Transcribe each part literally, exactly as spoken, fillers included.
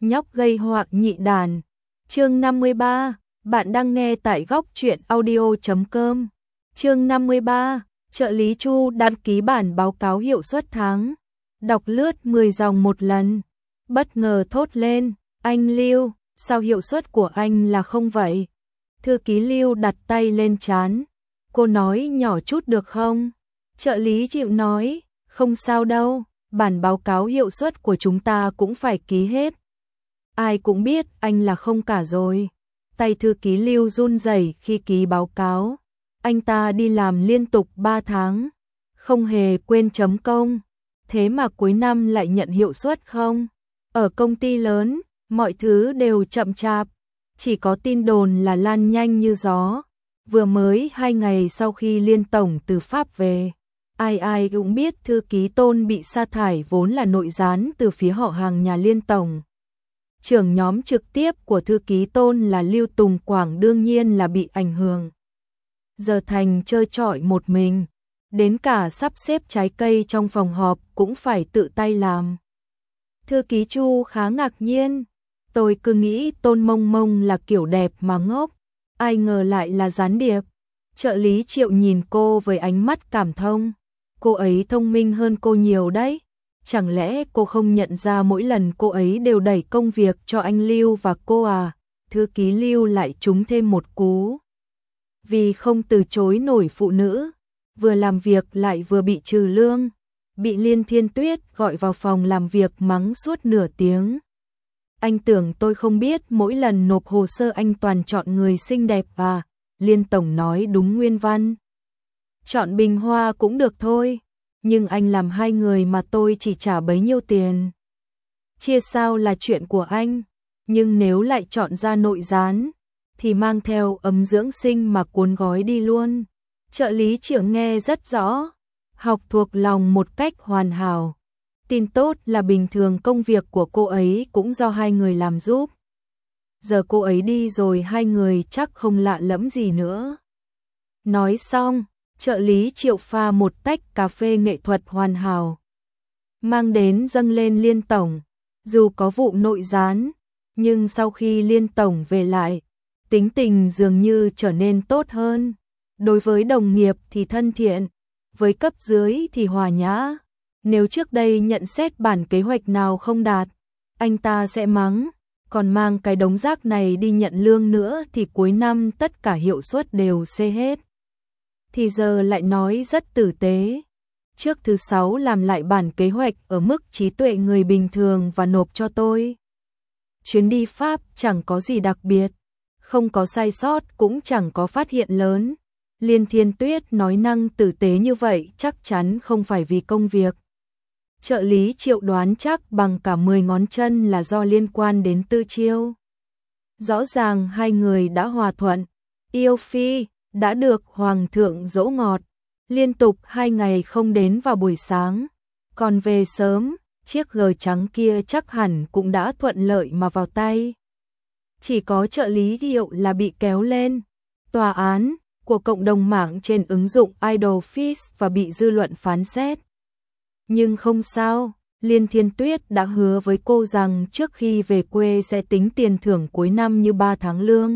nhóc gây họa nhị đàn. Chương năm mươi ba, bạn đang nghe tại góc truyện audio chấm com. Chương năm mươi ba, trợ lý Chu đăng ký bản báo cáo hiệu suất tháng. Đọc lướt mười dòng một lần, bất ngờ thốt lên, anh Lưu, sao hiệu suất của anh là không vậy? Thư ký Lưu đặt tay lên trán, cô nói nhỏ chút được không? Trợ lý chịu nói, không sao đâu, bản báo cáo hiệu suất của chúng ta cũng phải ký hết. Ai cũng biết anh là không cả rồi. Tay thư ký Lưu run rẩy khi ký báo cáo. Anh ta đi làm liên tục ba tháng, không hề quên chấm công. Thế mà cuối năm lại nhận hiệu suất không? Ở công ty lớn, mọi thứ đều chậm chạp. Chỉ có tin đồn là lan nhanh như gió. Vừa mới hai ngày sau khi Liên Tổng từ Pháp về, ai ai cũng biết thư ký Tôn bị sa thải vốn là nội gián từ phía họ hàng nhà Liên Tổng. Trưởng nhóm trực tiếp của thư ký Tôn là Lưu Tùng Quảng đương nhiên là bị ảnh hưởng. Giờ thành chơi trọi một mình, đến cả sắp xếp trái cây trong phòng họp cũng phải tự tay làm. Thư ký Chu khá ngạc nhiên, tôi cứ nghĩ Tôn Mông Mông là kiểu đẹp mà ngốc, ai ngờ lại là gián điệp. Trợ lý Triệu nhìn cô với ánh mắt cảm thông, cô ấy thông minh hơn cô nhiều đấy. Chẳng lẽ cô không nhận ra mỗi lần cô ấy đều đẩy công việc cho anh Lưu và cô à? Thư ký Lưu lại trúng thêm một cú. Vì không từ chối nổi phụ nữ, vừa làm việc lại vừa bị trừ lương, bị Liên Thiên Tuyết gọi vào phòng làm việc mắng suốt nửa tiếng. Anh tưởng tôi không biết mỗi lần nộp hồ sơ anh toàn chọn người xinh đẹp à? Liên Tổng nói đúng nguyên văn. Chọn bình hoa cũng được thôi. Nhưng anh làm hai người mà tôi chỉ trả bấy nhiêu tiền. Chia sao là chuyện của anh, nhưng nếu lại chọn ra nội gián, thì mang theo ấm dưỡng sinh mà cuốn gói đi luôn. Trợ lý Triệu nghe rất rõ, học thuộc lòng một cách hoàn hảo. Tin tốt là bình thường công việc của cô ấy cũng do hai người làm giúp. Giờ cô ấy đi rồi hai người chắc không lạ lẫm gì nữa. Nói xong, trợ lý Triệu pha một tách cà phê nghệ thuật hoàn hảo, mang đến dâng lên Liên Tổng. Dù có vụ nội gián, nhưng sau khi Liên Tổng về lại, tính tình dường như trở nên tốt hơn. Đối với đồng nghiệp thì thân thiện, với cấp dưới thì hòa nhã. Nếu trước đây nhận xét bản kế hoạch nào không đạt, anh ta sẽ mắng, còn mang cái đống rác này đi nhận lương nữa thì cuối năm tất cả hiệu suất đều xê hết. Thì giờ lại nói rất tử tế. Trước thứ sáu làm lại bản kế hoạch ở mức trí tuệ người bình thường và nộp cho tôi. Chuyến đi Pháp chẳng có gì đặc biệt, không có sai sót cũng chẳng có phát hiện lớn. Liên Thiên Tuyết nói năng tử tế như vậy chắc chắn không phải vì công việc. Trợ lý Triệu đoán chắc bằng cả mười ngón chân là do liên quan đến Tư Chiêu. Rõ ràng hai người đã hòa thuận, yêu phi, đã được Hoàng thượng dỗ ngọt, liên tục hai ngày không đến vào buổi sáng, còn về sớm, chiếc gờ trắng kia chắc hẳn cũng đã thuận lợi mà vào tay. Chỉ có trợ lý Triệu là bị kéo lên tòa án của cộng đồng mạng trên ứng dụng Idol Fish và bị dư luận phán xét. Nhưng không sao, Liên Thiên Tuyết đã hứa với cô rằng trước khi về quê sẽ tính tiền thưởng cuối năm như ba tháng lương.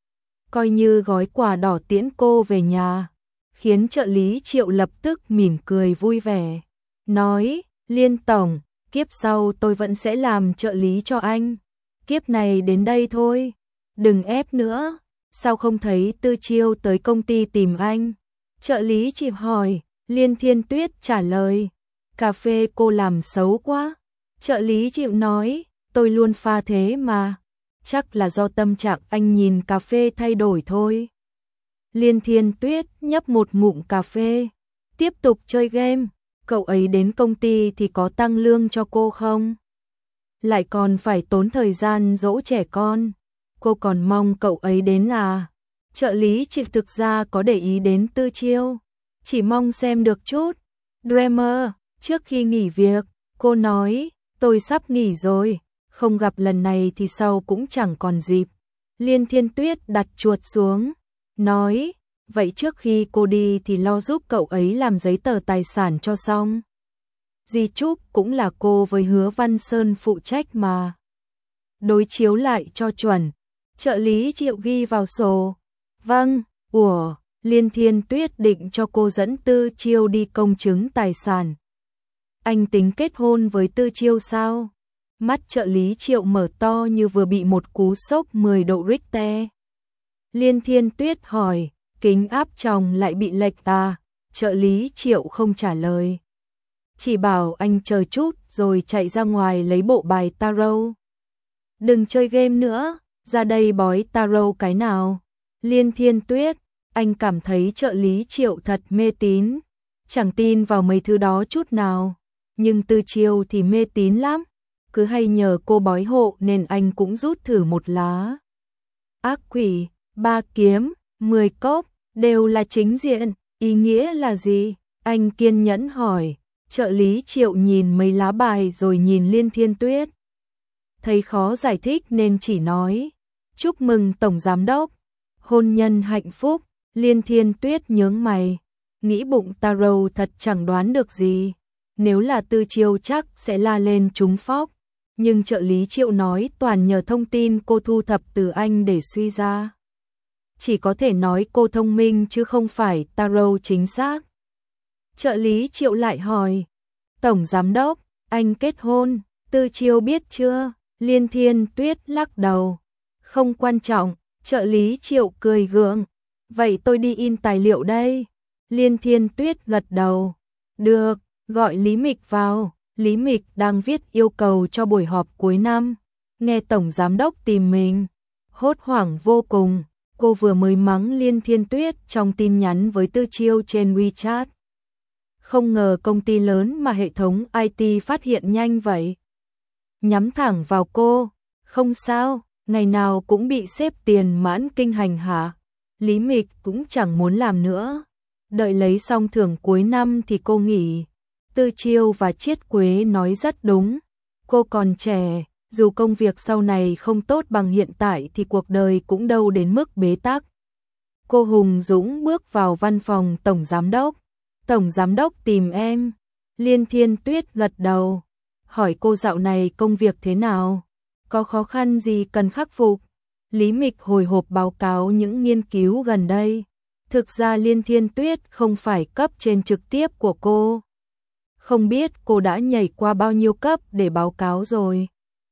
Coi như gói quà đỏ tiễn cô về nhà, khiến trợ lý Triệu lập tức mỉm cười vui vẻ. Nói, Liên Tổng, kiếp sau tôi vẫn sẽ làm trợ lý cho anh. Kiếp này đến đây thôi, đừng ép nữa. Sao không thấy Tư Chiêu tới công ty tìm anh? Trợ lý chỉ hỏi, Liên Thiên Tuyết trả lời, cà phê cô làm xấu quá. Trợ lý Triệu nói, tôi luôn pha thế mà. Chắc là do tâm trạng anh nhìn cà phê thay đổi thôi. Liên Thiên Tuyết nhấp một ngụm cà phê, tiếp tục chơi game. Cậu ấy đến công ty thì có tăng lương cho cô không? Lại còn phải tốn thời gian dỗ trẻ con. Cô còn mong cậu ấy đến à? Trợ lý Triệu thực ra có để ý đến Tư Chiêu, chỉ mong xem được chút. Dreamer, trước khi nghỉ việc, cô nói, tôi sắp nghỉ rồi. Không gặp lần này thì sau cũng chẳng còn dịp. Liên Thiên Tuyết đặt chuột xuống, nói, vậy trước khi cô đi thì lo giúp cậu ấy làm giấy tờ tài sản cho xong. Di chúc cũng là cô với Hứa Văn Sơn phụ trách mà. đối chiếu lại cho chuẩn. Trợ lý Triệu ghi vào sổ. Vâng, ủa, Liên Thiên Tuyết định cho cô dẫn Tư Chiêu đi công chứng tài sản. Anh tính kết hôn với Tư Chiêu sao? Mắt trợ lý Triệu mở to như vừa bị một cú sốc mười độ Richter. Liên Thiên Tuyết hỏi, kính áp tròng lại bị lệch à? Trợ lý Triệu không trả lời. Chỉ bảo anh chờ chút rồi chạy ra ngoài lấy bộ bài tarot. Đừng chơi game nữa, ra đây bói tarot cái nào. Liên Thiên Tuyết, anh cảm thấy trợ lý Triệu thật mê tín. Chẳng tin vào mấy thứ đó chút nào. Nhưng Tư Chiêu thì mê tín lắm. Cứ hay nhờ cô bói hộ nên anh cũng rút thử một lá. Ác quỷ, ba kiếm, mười cốc, đều là chính diện. Ý nghĩa là gì? Anh kiên nhẫn hỏi. Trợ lý Triệu nhìn mấy lá bài rồi nhìn Liên Thiên Tuyết. Thấy khó giải thích nên chỉ nói. Chúc mừng Tổng Giám Đốc. Hôn nhân hạnh phúc. Liên Thiên Tuyết nhướng mày. Nghĩ bụng tarot thật chẳng đoán được gì. Nếu là Tư Chiêu chắc sẽ la lên trúng phóc. Nhưng trợ lý Triệu nói toàn nhờ thông tin cô thu thập từ anh để suy ra. Chỉ có thể nói cô thông minh chứ không phải tarot chính xác. Trợ lý Triệu lại hỏi. Tổng Giám Đốc, anh kết hôn, Tư Chiêu biết chưa? Liên Thiên Tuyết lắc đầu. Không quan trọng, trợ lý Triệu cười gượng. Vậy tôi đi in tài liệu đây. Liên Thiên Tuyết gật đầu. Được, gọi Lý Mịch vào. Lý Mịch đang viết yêu cầu cho buổi họp cuối năm. Nghe Tổng Giám Đốc tìm mình. Hốt hoảng vô cùng. Cô vừa mới mắng Liên Thiên Tuyết trong tin nhắn với Tư Chiêu trên WeChat. Không ngờ công ty lớn mà hệ thống i tê phát hiện nhanh vậy. Nhắm thẳng vào cô. Không sao, ngày nào cũng bị xếp tiền mãn kinh hành hả? Lý Mịch cũng chẳng muốn làm nữa. Đợi lấy xong thưởng cuối năm thì cô nghỉ. Tư Chiêu và Chiết Quế nói rất đúng. Cô còn trẻ, dù công việc sau này không tốt bằng hiện tại thì cuộc đời cũng đâu đến mức bế tắc. Cô hùng dũng bước vào văn phòng Tổng Giám Đốc. Tổng Giám Đốc tìm em. Liên Thiên Tuyết gật đầu. Hỏi cô dạo này công việc thế nào? Có khó khăn gì cần khắc phục? Lý Mịch hồi hộp báo cáo những nghiên cứu gần đây. Thực ra Liên Thiên Tuyết không phải cấp trên trực tiếp của cô. Không biết cô đã nhảy qua bao nhiêu cấp để báo cáo rồi.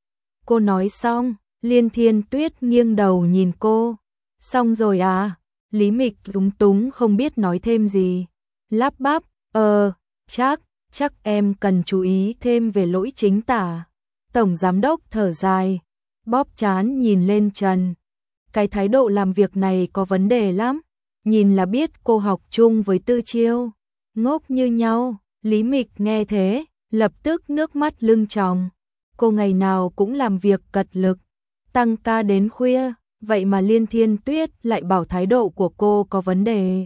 Cô nói xong, Liên Thiên Tuyết nghiêng đầu nhìn cô. Xong rồi à? Lý Mịch lúng túng không biết nói thêm gì. Lắp bắp, ờ, chắc, chắc em cần chú ý thêm về lỗi chính tả. Tổng Giám Đốc thở dài, bóp trán nhìn lên trần. Cái thái độ làm việc này có vấn đề lắm. Nhìn là biết cô học chung với Tư Chiêu. Ngốc như nhau. Lý Mịch nghe thế, lập tức nước mắt lưng tròng. Cô ngày nào cũng làm việc cật lực, tăng ca đến khuya, vậy mà Liên Thiên Tuyết lại bảo thái độ của cô có vấn đề.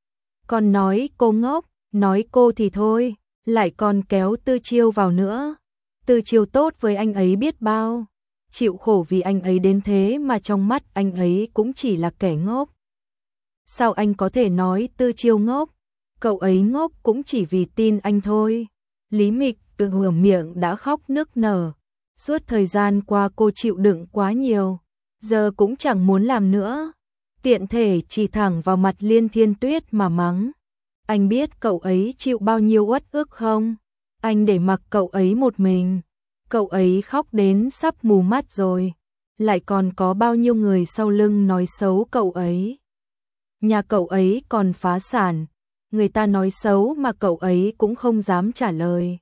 Còn nói cô ngốc, nói cô thì thôi, lại còn kéo Tư Chiêu vào nữa. Tư Chiêu tốt với anh ấy biết bao, chịu khổ vì anh ấy đến thế mà trong mắt anh ấy cũng chỉ là kẻ ngốc. Sao anh có thể nói Tư Chiêu ngốc? Cậu ấy ngốc cũng chỉ vì tin anh thôi. Lý Mịch từ hửa miệng đã khóc nức nở. Suốt thời gian qua cô chịu đựng quá nhiều, giờ cũng chẳng muốn làm nữa. Tiện thể chỉ thẳng vào mặt Liên Thiên Tuyết mà mắng. Anh biết cậu ấy chịu bao nhiêu uất ức không? Anh để mặc cậu ấy một mình. Cậu ấy khóc đến sắp mù mắt rồi. Lại còn có bao nhiêu người sau lưng nói xấu cậu ấy. Nhà cậu ấy còn phá sản. Người ta nói xấu mà cậu ấy cũng không dám trả lời.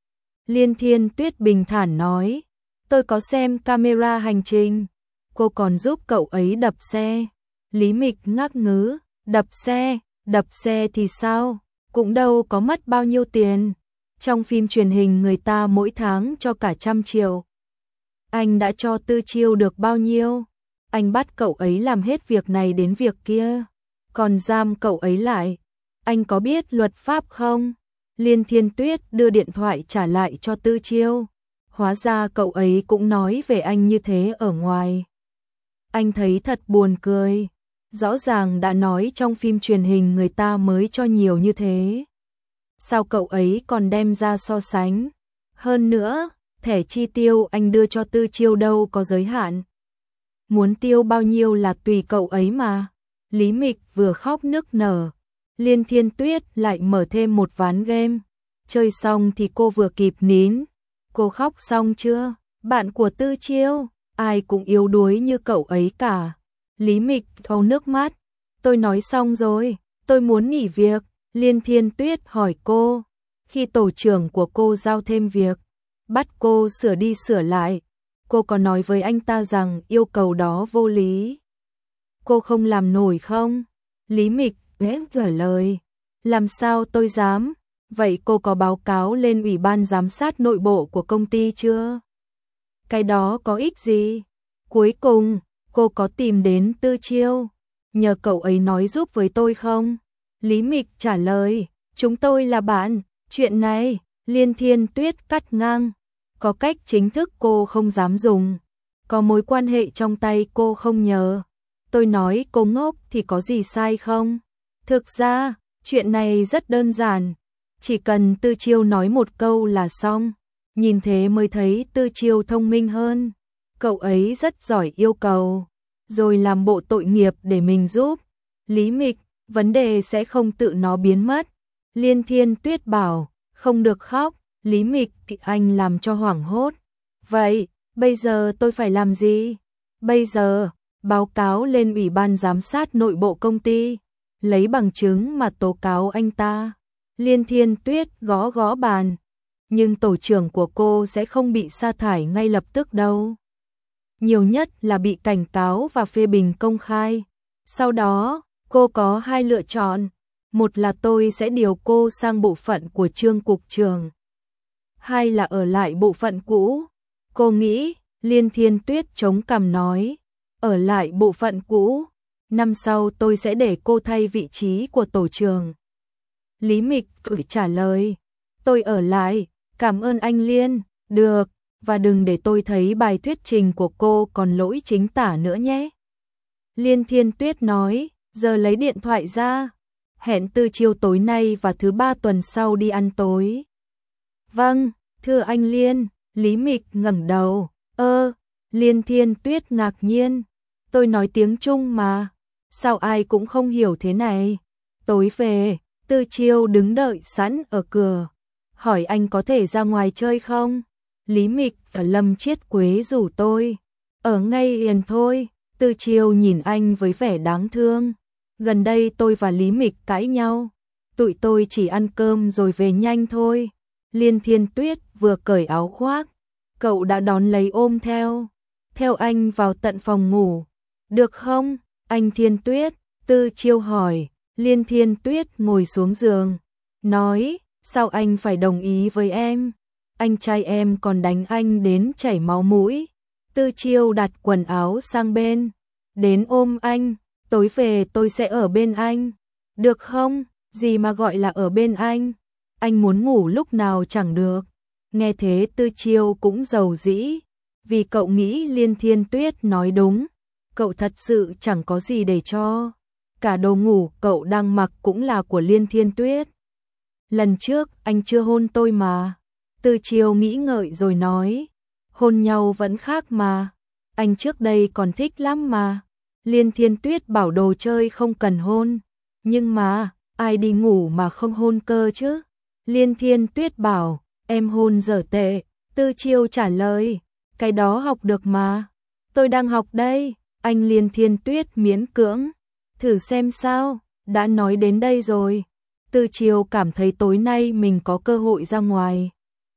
Liên Thiên Tuyết bình thản nói. Tôi có xem camera hành trình. Cô còn giúp cậu ấy đập xe. Lý Mịch ngắc ngứ. Đập xe, đập xe thì sao? Cũng đâu có mất bao nhiêu tiền. Trong phim truyền hình người ta mỗi tháng cho cả trăm triệu. Anh đã cho Tư Chiêu được bao nhiêu? Anh bắt cậu ấy làm hết việc này đến việc kia. Còn giam cậu ấy lại. Anh có biết luật pháp không? Liên Thiên Tuyết đưa điện thoại trả lại cho Tư Chiêu. Hóa ra cậu ấy cũng nói về anh như thế ở ngoài. Anh thấy thật buồn cười. Rõ ràng đã nói trong phim truyền hình người ta mới cho nhiều như thế. Sao cậu ấy còn đem ra so sánh? Hơn nữa, thẻ chi tiêu anh đưa cho Tư Chiêu đâu có giới hạn. Muốn tiêu bao nhiêu là tùy cậu ấy mà. Lý Mịch vừa khóc nức nở. Liên Thiên Tuyết lại mở thêm một ván game. Chơi xong thì cô vừa kịp nín. Cô khóc xong chưa? Bạn của Tư Chiêu, ai cũng yếu đuối như cậu ấy cả. Lý Mịch thâu nước mắt. Tôi nói xong rồi, tôi muốn nghỉ việc. Liên Thiên Tuyết hỏi cô. Khi tổ trưởng của cô giao thêm việc, bắt cô sửa đi sửa lại, cô có nói với anh ta rằng yêu cầu đó vô lý. Cô không làm nổi không? Lý Mịch bé trả lời. Làm sao tôi dám? Vậy cô có báo cáo lên ủy ban giám sát nội bộ của công ty chưa? Cái đó có ích gì? Cuối cùng, cô có tìm đến Tư Chiêu, nhờ cậu ấy nói giúp với tôi không? Lý Mịch trả lời, chúng tôi là bạn, chuyện này, Liên Thiên Tuyết cắt ngang. Có cách chính thức cô không dám dùng, có mối quan hệ trong tay cô không nhờ. Tôi nói cô ngốc thì có gì sai không? Thực ra, chuyện này rất đơn giản, chỉ cần Tư Chiêu nói một câu là xong. Nhìn thế mới thấy Tư Chiêu thông minh hơn. Cậu ấy rất giỏi yêu cầu, rồi làm bộ tội nghiệp để mình giúp. Lý Mịch, vấn đề sẽ không tự nó biến mất. Liên Thiên Tuyết bảo, không được khóc. Lý Mịch bị anh làm cho hoảng hốt. Vậy, bây giờ tôi phải làm gì? Bây giờ, báo cáo lên ủy ban giám sát nội bộ công ty, lấy bằng chứng mà tố cáo anh ta. Liên Thiên Tuyết gõ gõ bàn. Nhưng tổ trưởng của cô sẽ không bị sa thải ngay lập tức đâu. Nhiều nhất là bị cảnh cáo và phê bình công khai. Sau đó, cô có hai lựa chọn. Một là tôi sẽ điều cô sang bộ phận của Trương cục trưởng. Hai là ở lại bộ phận cũ. Cô nghĩ, Liên Thiên Tuyết chống cằm nói. Ở lại bộ phận cũ. Năm sau tôi sẽ để cô thay vị trí của tổ trưởng. Lý Mịch gửi trả lời. Tôi ở lại, cảm ơn anh Liên. Được, và đừng để tôi thấy bài thuyết trình của cô còn lỗi chính tả nữa nhé. Liên Thiên Tuyết nói, giờ lấy điện thoại ra. Hẹn Tư Chiêu tối nay và thứ ba tuần sau đi ăn tối. Vâng, thưa anh Liên. Lý Mịch ngẩng đầu. Ơ, Liên Thiên Tuyết ngạc nhiên. Tôi nói tiếng Trung mà. Sao ai cũng không hiểu thế này? Tối về, Tư Chiêu đứng đợi sẵn ở cửa. Hỏi anh có thể ra ngoài chơi không? Lý Mịch và Lâm Chiết Quế rủ tôi. Ở ngay yên thôi. Tư Chiêu nhìn anh với vẻ đáng thương. Gần đây tôi và Lý Mịch cãi nhau. Tụi tôi chỉ ăn cơm rồi về nhanh thôi. Liên Thiên Tuyết vừa cởi áo khoác. Cậu đã đón lấy ôm theo. Theo anh vào tận phòng ngủ. Được không? Anh Thiên Tuyết. Tư Chiêu hỏi. Liên Thiên Tuyết ngồi xuống giường. Nói, sao anh phải đồng ý với em? Anh trai em còn đánh anh đến chảy máu mũi. Tư Chiêu đặt quần áo sang bên. Đến ôm anh. Tối về tôi sẽ ở bên anh. Được không? Gì mà gọi là ở bên anh? Anh muốn ngủ lúc nào chẳng được. Nghe thế Tư Chiêu cũng giàu dĩ. Vì cậu nghĩ Liên Thiên Tuyết nói đúng. Cậu thật sự chẳng có gì để cho. Cả đồ ngủ cậu đang mặc cũng là của Liên Thiên Tuyết. Lần trước anh chưa hôn tôi mà. Tư Chiêu nghĩ ngợi rồi nói. Hôn nhau vẫn khác mà. Anh trước đây còn thích lắm mà. Liên Thiên Tuyết bảo đồ chơi không cần hôn. Nhưng mà, ai đi ngủ mà không hôn cơ chứ? Liên Thiên Tuyết bảo, em hôn dở tệ. Tư Chiêu trả lời, cái đó học được mà. Tôi đang học đây. Anh Liên Thiên Tuyết miễn cưỡng. Thử xem sao, đã nói đến đây rồi. Tư Chiêu cảm thấy tối nay mình có cơ hội ra ngoài.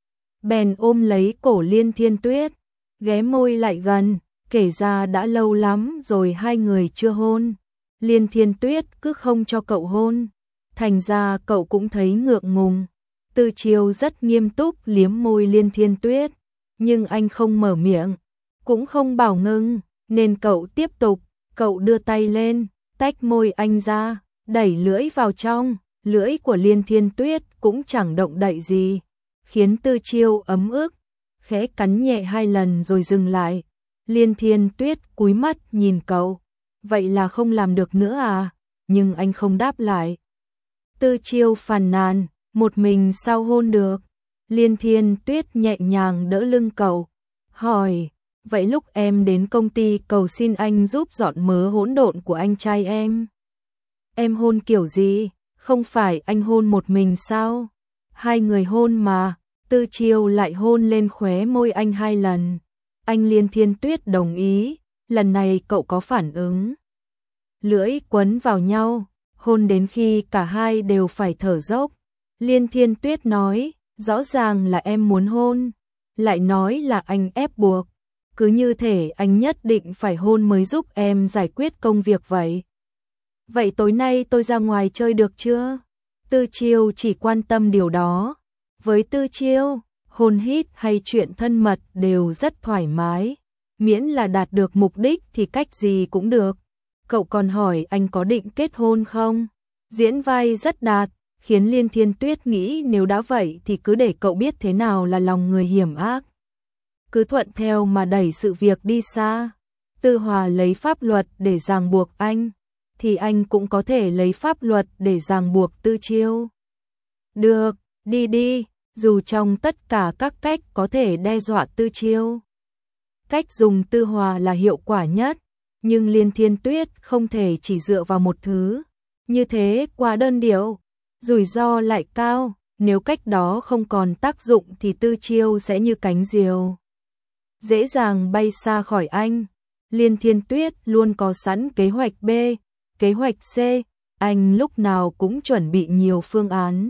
Bèn ôm lấy cổ Liên Thiên Tuyết, ghé môi lại gần. Kể ra đã lâu lắm rồi hai người chưa hôn. Liên Thiên Tuyết cứ không cho cậu hôn. Thành ra cậu cũng thấy ngượng ngùng. Tư Chiêu rất nghiêm túc liếm môi Liên Thiên Tuyết. Nhưng anh không mở miệng. Cũng không bảo ngưng. Nên cậu tiếp tục. Cậu đưa tay lên. Tách môi anh ra. Đẩy lưỡi vào trong. Lưỡi của Liên Thiên Tuyết cũng chẳng động đậy gì. Khiến Tư Chiêu ấm ức. Khẽ cắn nhẹ hai lần rồi dừng lại. Liên Thiên Tuyết cúi mắt nhìn cậu. Vậy là không làm được nữa à? Nhưng anh không đáp lại. Tư Chiêu phàn nàn. Một mình sao hôn được? Liên Thiên Tuyết nhẹ nhàng đỡ lưng cậu, hỏi, vậy lúc em đến công ty cầu xin anh giúp dọn mớ hỗn độn của anh trai em. Em hôn kiểu gì? Không phải anh hôn một mình sao? Hai người hôn mà. Tư Chiêu lại hôn lên khóe môi anh hai lần. Anh Liên Thiên Tuyết đồng ý, lần này cậu có phản ứng. Lưỡi quấn vào nhau, hôn đến khi cả hai đều phải thở dốc. Liên Thiên Tuyết nói, rõ ràng là em muốn hôn, lại nói là anh ép buộc. Cứ như thể anh nhất định phải hôn mới giúp em giải quyết công việc vậy. Vậy tối nay tôi ra ngoài chơi được chưa? Tư Chiêu chỉ quan tâm điều đó. Với Tư Chiêu, hôn hít hay chuyện thân mật đều rất thoải mái. Miễn là đạt được mục đích thì cách gì cũng được. Cậu còn hỏi anh có định kết hôn không? Diễn vai rất đạt, khiến Liên Thiên Tuyết nghĩ nếu đã vậy thì cứ để cậu biết thế nào là lòng người hiểm ác. Cứ thuận theo mà đẩy sự việc đi xa. Tư Hòa lấy pháp luật để ràng buộc anh, thì anh cũng có thể lấy pháp luật để ràng buộc Tư Chiêu. Được, đi đi, dù trong tất cả các cách có thể đe dọa Tư Chiêu. Cách dùng Tư Hòa là hiệu quả nhất, nhưng Liên Thiên Tuyết không thể chỉ dựa vào một thứ. Như thế quá đơn điệu, rủi ro lại cao, nếu cách đó không còn tác dụng thì Tư Chiêu sẽ như cánh diều, dễ dàng bay xa khỏi anh. Liên Thiên Tuyết luôn có sẵn kế hoạch B, kế hoạch C, anh lúc nào cũng chuẩn bị nhiều phương án.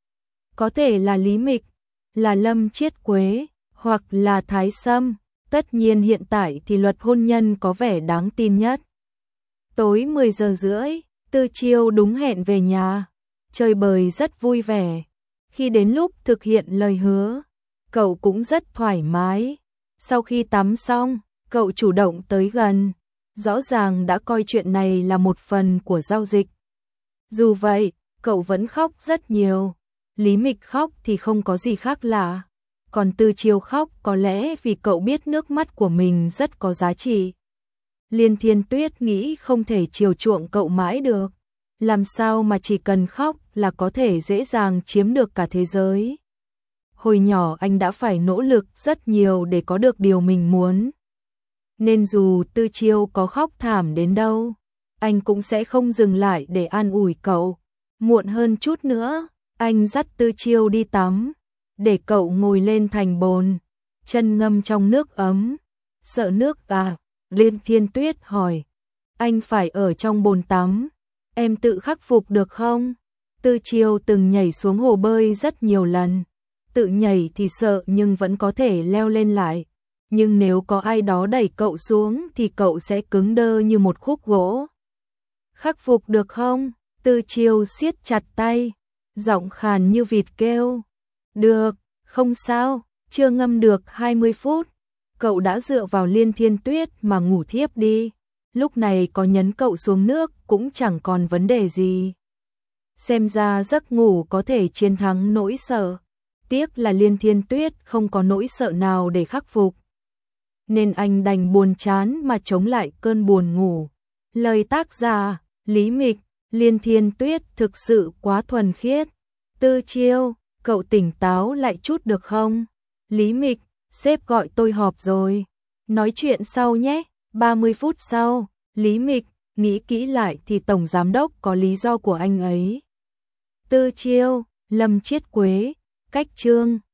Có thể là Lý Mịch, là Lâm Chiết Quế, hoặc là Thái Sâm. Tất nhiên hiện tại thì luật hôn nhân có vẻ đáng tin nhất. Tối mười giờ rưỡi, Tư Chiêu đúng hẹn về nhà, chơi bời rất vui vẻ. Khi đến lúc thực hiện lời hứa, cậu cũng rất thoải mái. Sau khi tắm xong, cậu chủ động tới gần, rõ ràng đã coi chuyện này là một phần của giao dịch. Dù vậy, cậu vẫn khóc rất nhiều. Lý Mịch khóc thì không có gì khác lạ, còn Tư Chiêu khóc có lẽ vì cậu biết nước mắt của mình rất có giá trị. Liên Thiên Tuyết nghĩ không thể chiều chuộng cậu mãi được, làm sao mà chỉ cần khóc là có thể dễ dàng chiếm được cả thế giới. Hồi nhỏ anh đã phải nỗ lực rất nhiều để có được điều mình muốn, nên dù Tư Chiêu có khóc thảm đến đâu, anh cũng sẽ không dừng lại để an ủi cậu. Muộn hơn chút nữa, anh dắt Tư Chiêu đi tắm, để cậu ngồi lên thành bồn, chân ngâm trong nước ấm. Sợ nước à? Liên Thiên Tuyết hỏi. Anh phải ở trong bồn tắm, em tự khắc phục được không? Tư Chiêu từng nhảy xuống hồ bơi rất nhiều lần, tự nhảy thì sợ nhưng vẫn có thể leo lên lại. Nhưng nếu có ai đó đẩy cậu xuống thì cậu sẽ cứng đơ như một khúc gỗ. Khắc phục được không? Tư Chiêu siết chặt tay, giọng khàn như vịt kêu. Được, không sao. Chưa ngâm được hai mươi phút, cậu đã dựa vào Liên Thiên Tuyết mà ngủ thiếp đi. Lúc này có nhấn cậu xuống nước cũng chẳng còn vấn đề gì. Xem ra giấc ngủ có thể chiến thắng nỗi sợ. Tiếc là Liên Thiên Tuyết không có nỗi sợ nào để khắc phục, nên anh đành buồn chán mà chống lại cơn buồn ngủ. Lời tác giả Lý Mịch. Liên Thiên Tuyết thực sự quá thuần khiết. Tư Chiêu, cậu tỉnh táo lại chút được không? Lý Mịch, sếp gọi tôi họp rồi, nói chuyện sau nhé. ba mươi phút sau, Lý Mịch, nghĩ kỹ lại thì tổng giám đốc có lý do của anh ấy. Tư Chiêu, Lâm Chiết Quế, cách chương